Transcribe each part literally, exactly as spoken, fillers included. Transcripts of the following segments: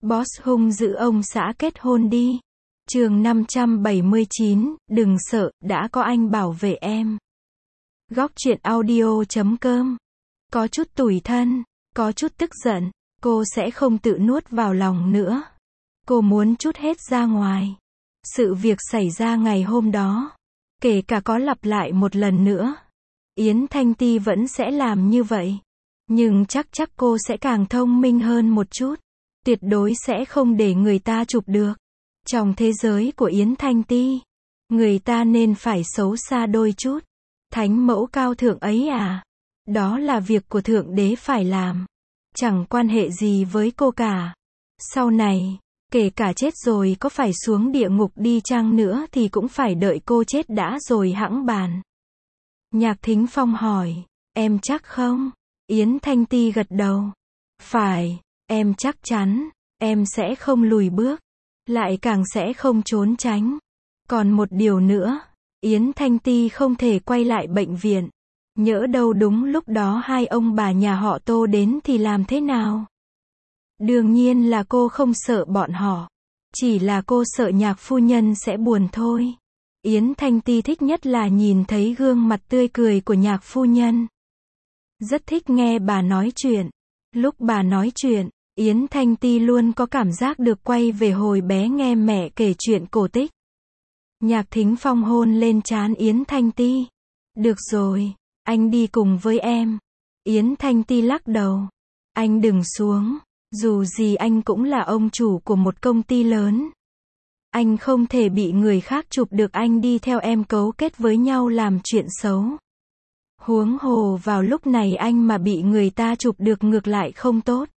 Boss hung dữ ông xã kết hôn đi. Chương năm trăm bảy mươi chín, đừng sợ, đã có anh bảo vệ em. Góc truyện audio chấm com. Có chút tủi thân, có chút tức giận, cô sẽ không tự nuốt vào lòng nữa. Cô muốn trút hết ra ngoài. Sự việc xảy ra ngày hôm đó, kể cả có lặp lại một lần nữa, Yến Thanh Ti vẫn sẽ làm như vậy. Nhưng chắc chắc cô sẽ càng thông minh hơn một chút. Tuyệt đối sẽ không để người ta chụp được. Trong thế giới của Yến Thanh Ti, người ta nên phải xấu xa đôi chút. Thánh mẫu cao thượng ấy à? Đó là việc của Thượng Đế phải làm. Chẳng quan hệ gì với cô cả. Sau này, kể cả chết rồi có phải xuống địa ngục đi chăng nữa thì cũng phải đợi cô chết đã rồi hẵng bàn. Nhạc Thính Phong hỏi, em chắc không? Yến Thanh Ti gật đầu. Phải, em chắc chắn, em sẽ không lùi bước, lại càng sẽ không trốn tránh. Còn một điều nữa, Yến Thanh Ti không thể quay lại bệnh viện. Nhỡ đâu đúng lúc đó hai ông bà nhà họ Tô đến thì làm thế nào? Đương nhiên là cô không sợ bọn họ. Chỉ là cô sợ nhạc phu nhân sẽ buồn thôi. Yến Thanh Ti thích nhất là nhìn thấy gương mặt tươi cười của nhạc phu nhân. Rất thích nghe bà nói chuyện. Lúc bà nói chuyện, Yến Thanh Ti luôn có cảm giác được quay về hồi bé nghe mẹ kể chuyện cổ tích. Nhạc Thính Phong hôn lên trán Yến Thanh Ti. Được rồi, anh đi cùng với em. Yến Thanh Ti lắc đầu. Anh đừng xuống, dù gì anh cũng là ông chủ của một công ty lớn. Anh không thể bị người khác chụp được anh đi theo em cấu kết với nhau làm chuyện xấu. Huống hồ vào lúc này anh mà bị người ta chụp được ngược lại không tốt.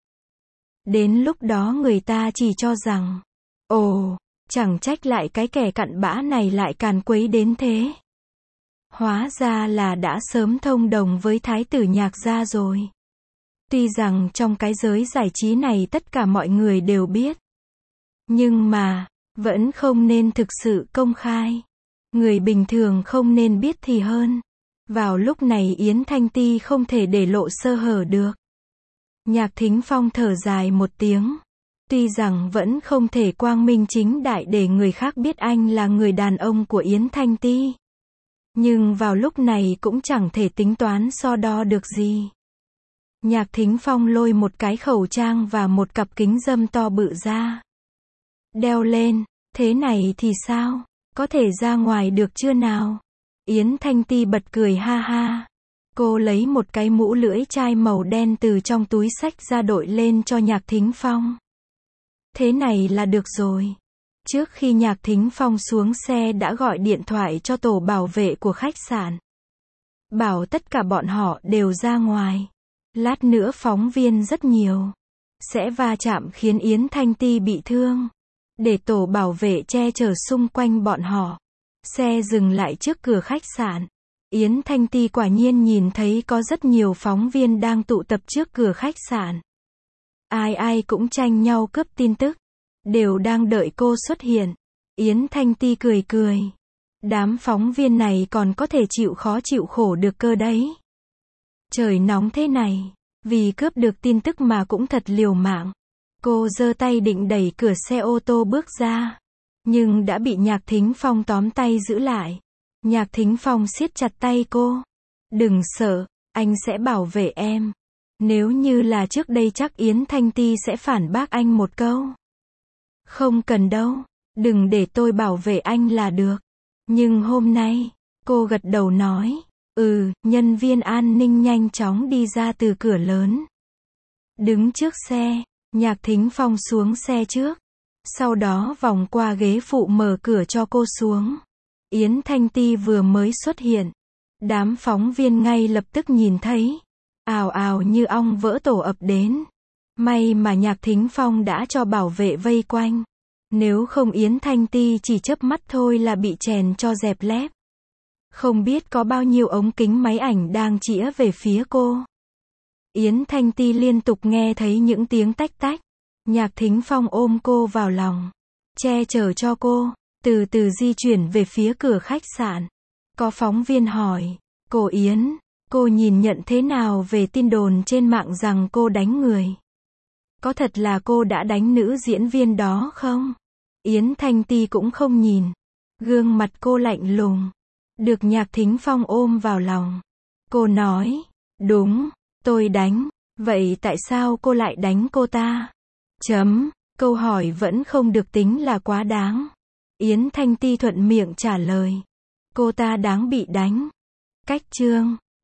Đến lúc đó người ta chỉ cho rằng, ồ, chẳng trách lại cái kẻ cặn bã này lại càn quấy đến thế. Hóa ra là đã sớm thông đồng với thái tử Nhạc gia rồi. Tuy rằng trong cái giới giải trí này tất cả mọi người đều biết. Nhưng mà, vẫn không nên thực sự công khai. Người bình thường không nên biết thì hơn. Vào lúc này Yến Thanh Ti không thể để lộ sơ hở được. Nhạc Thính Phong thở dài một tiếng. Tuy rằng vẫn không thể quang minh chính đại để người khác biết anh là người đàn ông của Yến Thanh Ti. Nhưng vào lúc này cũng chẳng thể tính toán so đo được gì. Nhạc Thính Phong lôi một cái khẩu trang và một cặp kính râm to bự ra. Đeo lên, thế này thì sao? Có thể ra ngoài được chưa nào? Yến Thanh Ti bật cười ha ha. Cô lấy một cái mũ lưỡi chai màu đen từ trong túi xách ra đội lên cho Nhạc Thính Phong. Thế này là được rồi. Trước khi Nhạc Thính Phong xuống xe đã gọi điện thoại cho tổ bảo vệ của khách sạn. Bảo tất cả bọn họ đều ra ngoài. Lát nữa phóng viên rất nhiều. Sẽ va chạm khiến Yến Thanh Ti bị thương. Để tổ bảo vệ che chở xung quanh bọn họ. Xe dừng lại trước cửa khách sạn. Yến Thanh Ti quả nhiên nhìn thấy có rất nhiều phóng viên đang tụ tập trước cửa khách sạn. Ai ai cũng tranh nhau cướp tin tức. Đều đang đợi cô xuất hiện. Yến Thanh Ti cười cười. Đám phóng viên này còn có thể chịu khó chịu khổ được cơ đấy. Trời nóng thế này, vì cướp được tin tức mà cũng thật liều mạng. Cô giơ tay định đẩy cửa xe ô tô bước ra. Nhưng đã bị Nhạc Thính Phong tóm tay giữ lại. Nhạc Thính Phong siết chặt tay cô. Đừng sợ, anh sẽ bảo vệ em. Nếu như là trước đây chắc Yến Thanh Ti sẽ phản bác anh một câu. Không cần đâu, đừng để tôi bảo vệ anh là được. Nhưng hôm nay, cô gật đầu nói. Ừ, nhân viên an ninh nhanh chóng đi ra từ cửa lớn. Đứng trước xe, Nhạc Thính Phong xuống xe trước. Sau đó vòng qua ghế phụ mở cửa cho cô xuống. Yến Thanh Ti vừa mới xuất hiện. Đám phóng viên ngay lập tức nhìn thấy. Ào ào như ong vỡ tổ ập đến. May mà Nhạc Thính Phong đã cho bảo vệ vây quanh. Nếu không Yến Thanh Ti chỉ chớp mắt thôi là bị chèn cho dẹp lép. Không biết có bao nhiêu ống kính máy ảnh đang chĩa về phía cô. Yến Thanh Ti liên tục nghe thấy những tiếng tách tách. Nhạc Thính Phong ôm cô vào lòng. Che chở cho cô. Từ từ di chuyển về phía cửa khách sạn. Có phóng viên hỏi. Cô Yến, cô nhìn nhận thế nào về tin đồn trên mạng rằng cô đánh người? Có thật là cô đã đánh nữ diễn viên đó không? Yến Thanh Ti cũng không nhìn. Gương mặt cô lạnh lùng. Được Nhạc Thính Phong ôm vào lòng. Cô nói, đúng, tôi đánh. Vậy tại sao cô lại đánh cô ta? Chấm, câu hỏi vẫn không được tính là quá đáng. Yến Thanh Ti thuận miệng trả lời. Cô ta đáng bị đánh. Cách chương